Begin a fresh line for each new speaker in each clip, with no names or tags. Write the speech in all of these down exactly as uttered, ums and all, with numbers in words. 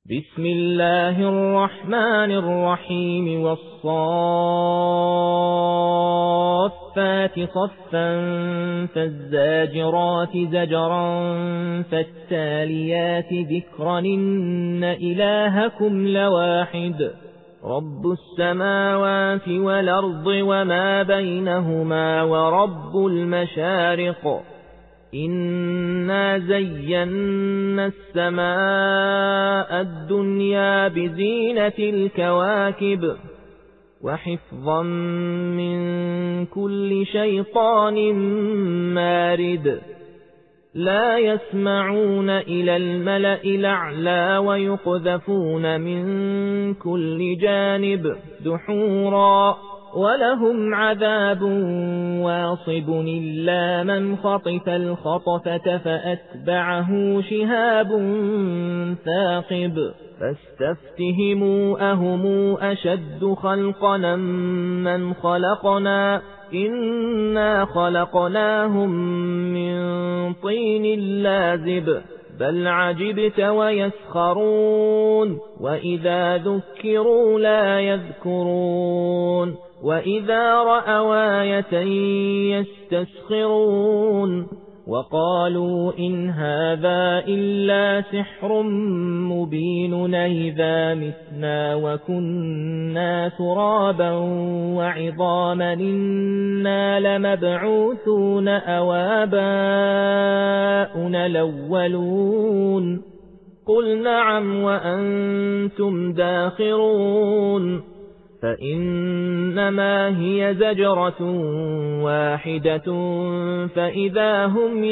بسم الله الرحمن الرحيم والصافات صفا فالزاجرات زجرا فالتاليات ذكرا إن إلهكم لواحد رب السماوات والأرض وما بينهما ورب المشارق إنا زينا السماء الدنيا بزينة الكواكب وحفظا من كل شيطان مارد لا يسمعون إلى الملأ الأعلى ويقذفون من كل جانب دحورا ولهم عذاب واصب إلا من خطف الخطفة فأتبعه شهاب ثاقب فاستفتهموا أهم أشد خلقنا من خلقنا إنا خلقناهم من طين لازب بل عجبت ويسخرون وإذا ذكروا لا يذكرون وإذا رأوا آية يستسخرون وقالوا إن هذا إلا سحر مبين إذا متنا وكنا ترابا وعظاما إنا لمبعوثون أو آباؤنا الأولون قل نعم وأنتم داخرون فإنما هي زجرة واحدة فإذا هم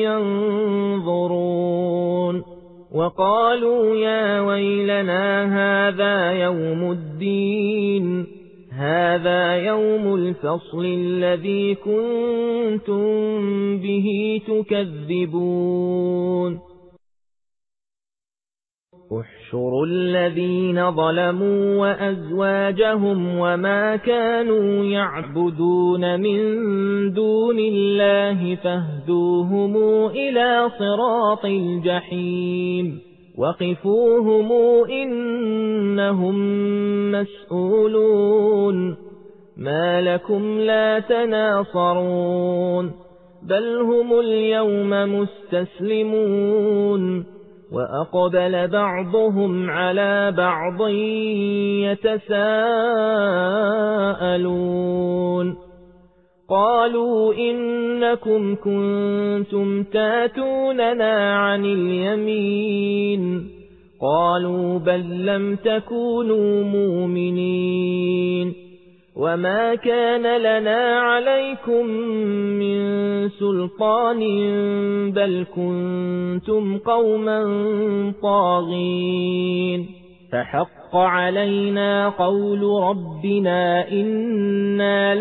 ينظرون وقالوا يا ويلنا هذا يوم الدين هذا يوم الفصل الذي كنتم به تكذبون احشروا الذين ظلموا وأزواجهم وما كانوا يعبدون من دون الله فاهدوهم إلى صراط الجحيم وقفوهم إنهم مسؤولون ما لكم لا تناصرون بل هم اليوم مستسلمون وأقبل بعضهم على بعض يتساءلون قالوا إنكم كنتم تاتوننا عن اليمين قالوا بل لم تكونوا مؤمنين وما كان لنا عليكم من سلطان بل كنتم قوما طاغين فحق علينا قول ربنا إنا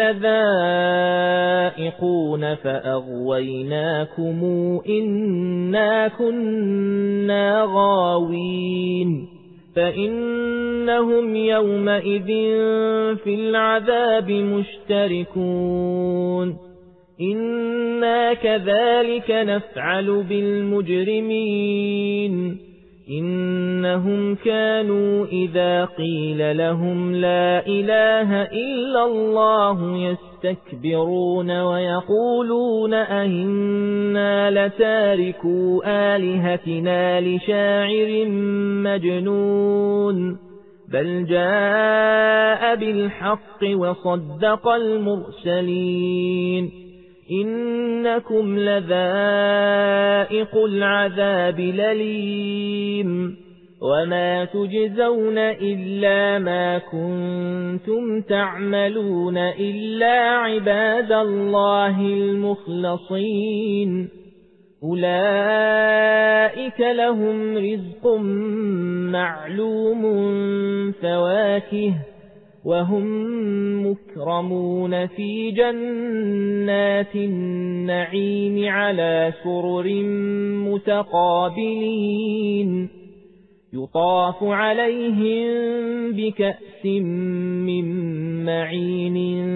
لذائقون فأغويناكم إنا كنا غاوين فإنهم يومئذ في العذاب مشتركون إنا كذلك نفعل بالمجرمين إنهم كانوا إذا قيل لهم لا إله إلا الله يستكبرون ويقولون أئنا لتاركو آلهتنا لشاعر مجنون بل جاء بالحق وصدق المرسلين إنكم لذائق العذاب الأليم وما تجزون إلا ما كنتم تعملون إلا عباد الله المخلصين أولئك لهم رزق معلوم فواكه وهم مكرمون في جنات النعيم على سرر متقابلين يطاف عليهم بكأس من معين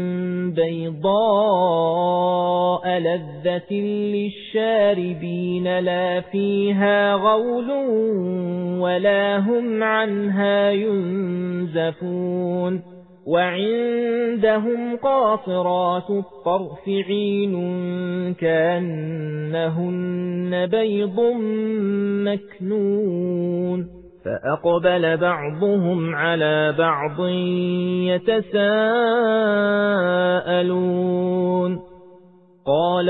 بيضاء لذة للشاربين لا فيها غول ولا هم عنها ينزفون وعندهم قاصرات الطرف عين كأنهن بيض مكنون فأقبل بعضهم على بعض يتساءلون قال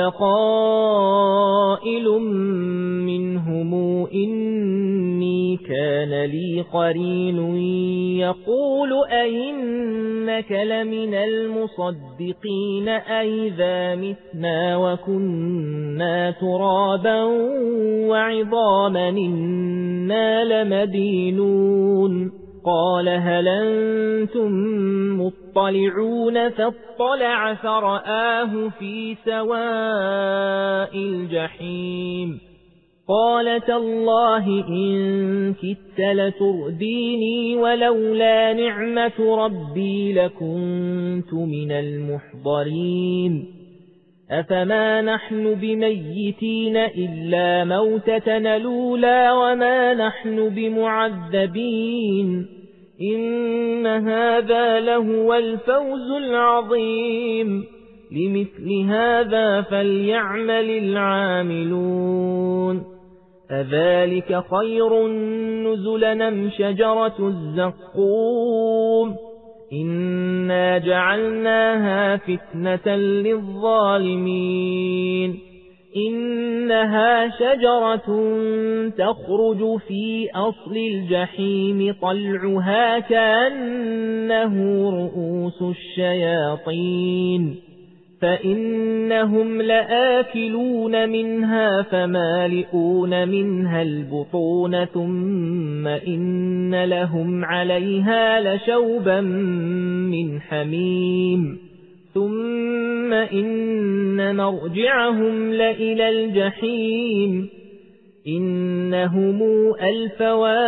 قائل منهم إني كان لي قرين يقول أئنك لمن المصدقين أئذا متنا وكنا ترابا وعظاما إنا لمدينون قال هل أنتم مطلعون فاطلع فرآه في سواء الجحيم قال تالله إن كدت لترديني ولولا نعمة ربي لكنت من المحضرين أفما نحن بميتين إلا موتتنا الأولى وما نحن بمعذبين إن هذا لهو الفوز العظيم لمثل هذا فليعمل العاملون أذلك خير نزلا أم شجرة الزقوم إنا جعلناها فتنة للظالمين إنها شجرة تخرج في أصل الجحيم طلعها كأنه رؤوس الشياطين فإنهم لآكلون منها فمالئون منها البطون ثم إن لهم عليها لشوبا من حميم ثم إن مرجعهم لإلى الجحيم إنهم ألفوا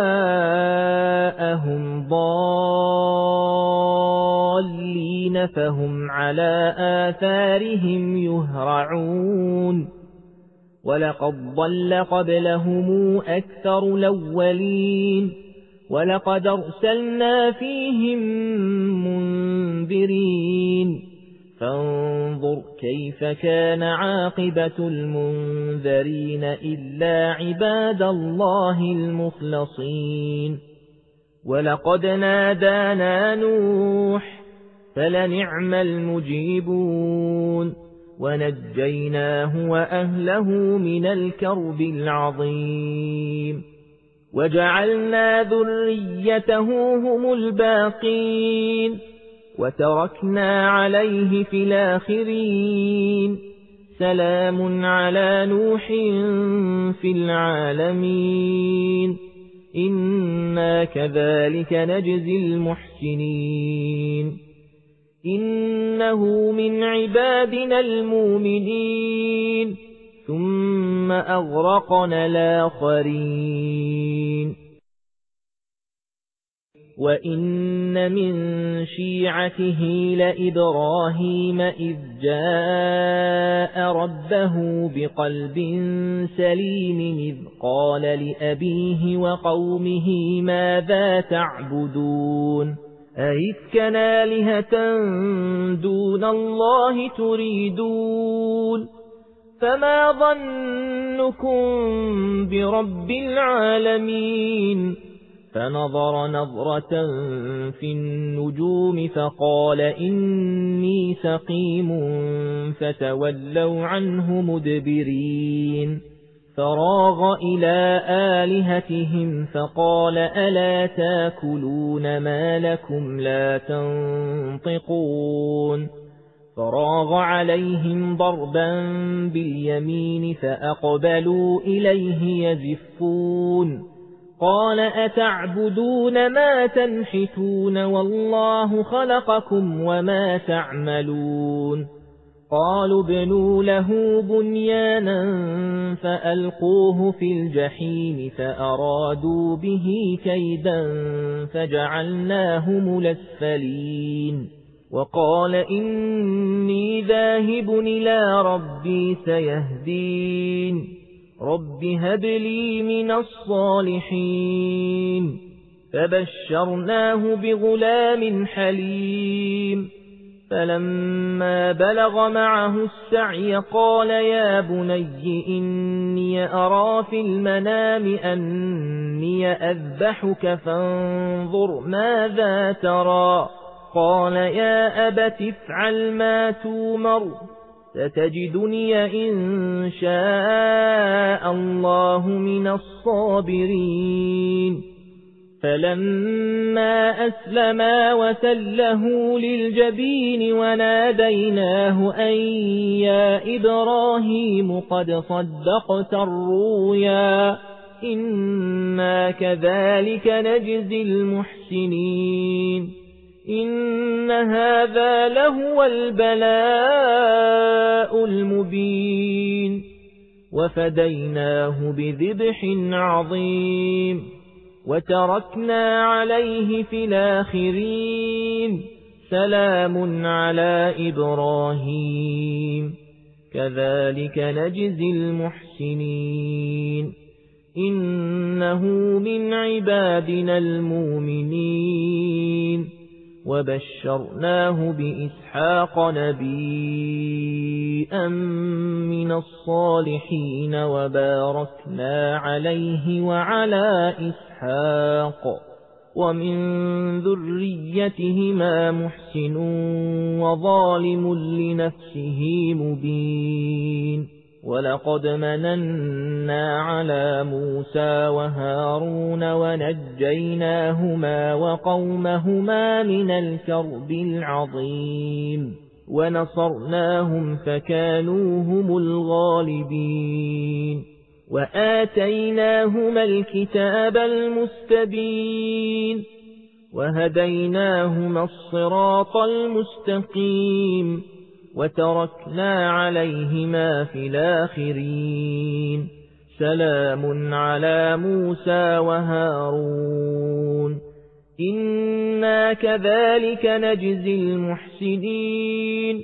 آباءهم ضالين فهم على آثارهم يهرعون ولقد ضل قبلهم أكثر الأولين ولقد أرسلنا فيهم منذرين فانظر كيف كان عاقبة المنذرين إلا عباد الله المخلصين ولقد نادانا نوح فلنعم المجيبون ونجيناه وأهله من الكرب العظيم وجعلنا ذريته هم الباقين وتركنا عليه في الآخرين سلام على نوح في العالمين إنا كذلك نجزي المحسنين إنه من عبادنا المؤمنين ثم أغرقنا الآخرين وإن من شيعته لإبراهيم إذ جاء ربه بقلب سليم إذ قال لأبيه وقومه ماذا تعبدون أئفكا آلهة دون الله تريدون فما ظنكم برب العالمين فنظر نظرة في النجوم فقال إني سقيم فتولوا عنه مدبرين فراغ إلى آلهتهم فقال ألا تاكلون ما لكم لا تنطقون فراغ عليهم ضربا باليمين فأقبلوا إليه يزفون قال أتعبدون ما تنحتون والله خلقكم وما تعملون قالوا ابنوا له بنيانا فألقوه في الجحيم فأرادوا به كيدا فجعلناهم الأسفلين وقال إني ذاهب إلى ربي سيهدين رب هب لي من الصالحين فبشرناه بغلام حليم فلما بلغ معه السعي قال يا بني إني أرى في المنام أني أذبحك فانظر ماذا ترى قال يا أبت افعل ما تومر ستجدني إن شاء الله من الصابرين فلما أسلما وتله للجبين وناديناه أن يا إبراهيم قد صدقت الرؤيا إنا كذلك نجزي المحسنين إن هذا لهو البلاء المبين وفديناه بذبح عظيم وتركنا عليه في الآخرين سلام على إبراهيم كذلك نجزي المحسنين إنه من عبادنا المؤمنين وبشرناه بإسحاق نبيا من الصالحين وباركنا عليه وعلى إسحاق ومن ذريتهما محسن وظالم لنفسه مبين ولقد مننا على موسى وهارون ونجيناهما وقومهما من الكرب العظيم ونصرناهم فكانوا هم الغالبين وآتيناهما الكتاب المستبين وهديناهما الصراط المستقيم وتركنا عليهما في الآخرين سلام على موسى وهارون إنا كذلك نجزي المحسنين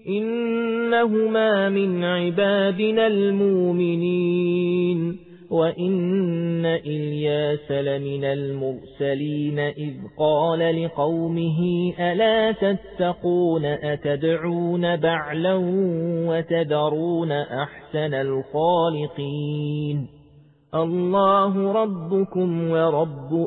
إنهما من عبادنا المؤمنين وإن إلياس لمن المرسلين إذ قال لقومه ألا تتقون أتدعون بعلا وتذرون أحسن الخالقين الله ربكم ورب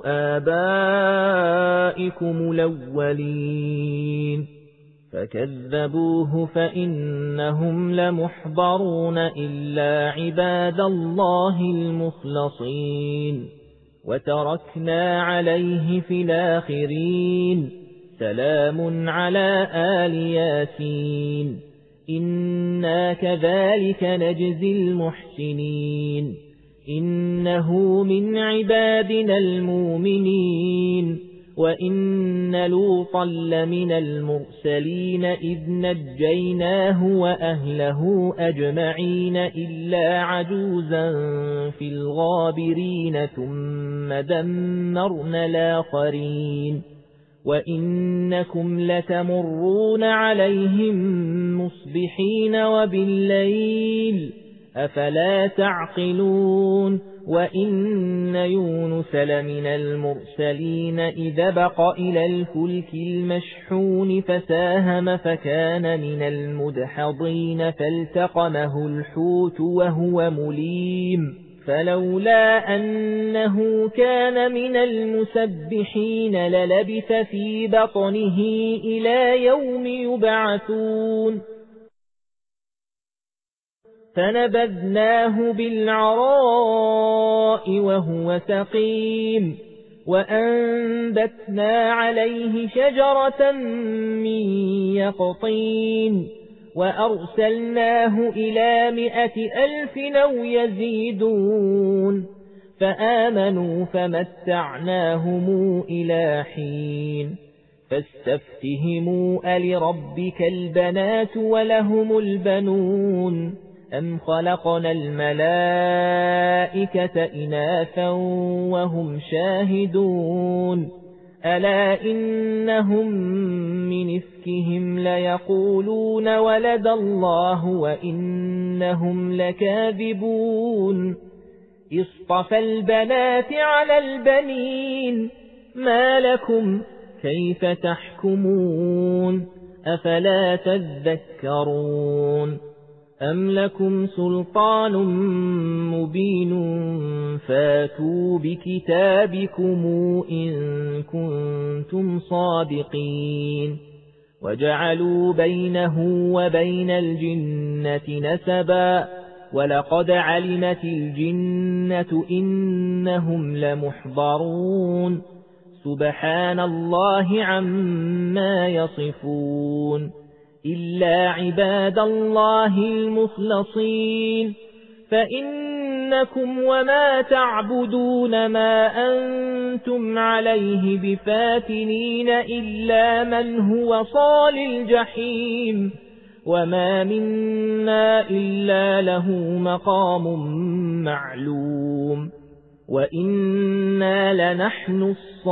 آبائكم الأولين فكذبوه فإنهم لمحضرون إلا عباد الله المخلصين وتركنا عليه في الآخرين سلام على آل ياسين إنا كذلك نجزي المحسنين إنه من عبادنا المؤمنين وإن لوطا لمن المرسلين إذ نجيناه وأهله أجمعين إلا عجوزا في الغابرين ثم دمرنا الآخرين وإنكم لتمرون عليهم مصبحين وبالليل أفلا تعقلون وإن يونس لمن المرسلين إذا بق إلى الفلك المشحون فساهم فكان من المدحضين فالتقمه الحوت وهو مليم فلولا أنه كان من المسبحين للبث في بطنه إلى يوم يبعثون فنبذناه بالعراء وهو سقيم وأنبتنا عليه شجرة من يقطين وأرسلناه إلى مئة ألف أو يزيدون فآمنوا فمتعناهم إلى حين فاستفتهموا ألربك البنات ولهم البنون أم خلقنا الملائكة إناثا وهم شاهدون ألا إنهم من إفكهم ليقولون ولد الله وإنهم لكاذبون اصطفى البنات على البنين ما لكم كيف تحكمون أفلا تذكرون أم لكم سلطان مبين فاتوا بكتابكم إن كنتم صادقين وجعلوا بينه وبين الجنة نسبا ولقد علمت الجنة إنهم لمحضرون سبحان الله عما يصفون إلا عباد الله المخلصين فإنكم وما تعبدون ما أنتم عليه بفاتنين إلا من هو صال الجحيم وما منا إلا له مقام معلوم وإنا لنحن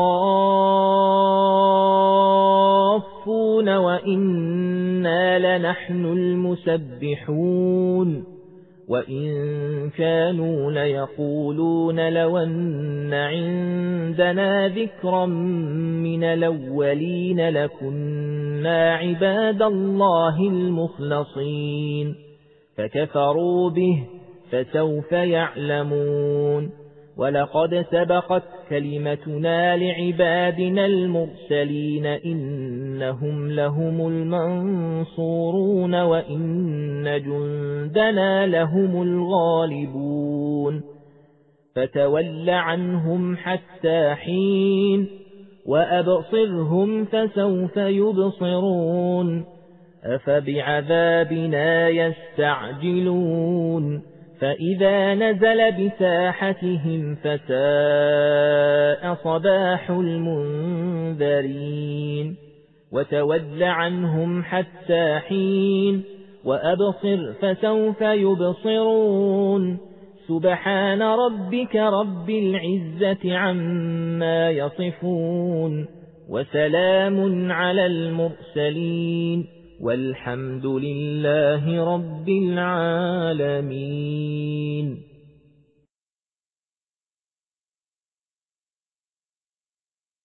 الصافون وإنا لنحن المسبحون وإن كانوا ليقولون لو أن عندنا ذكرا من الأولين لكنا عباد الله المخلصين فكفروا به فسوف يعلمون ولقد سبقت كلمتنا لعبادنا المرسلين إنهم لهم المنصورون وإن جندنا لهم الغالبون فتول عنهم حتى حين وأبصرهم فسوف يبصرون أفبعذابنا يستعجلون فإذا نزل بساحتهم فساء صباح المنذرين وتول عنهم حتى حين وأبصر فسوف يبصرون سبحان ربك رب العزة عما يصفون وسلام على المرسلين والحمد لله رب العالمين.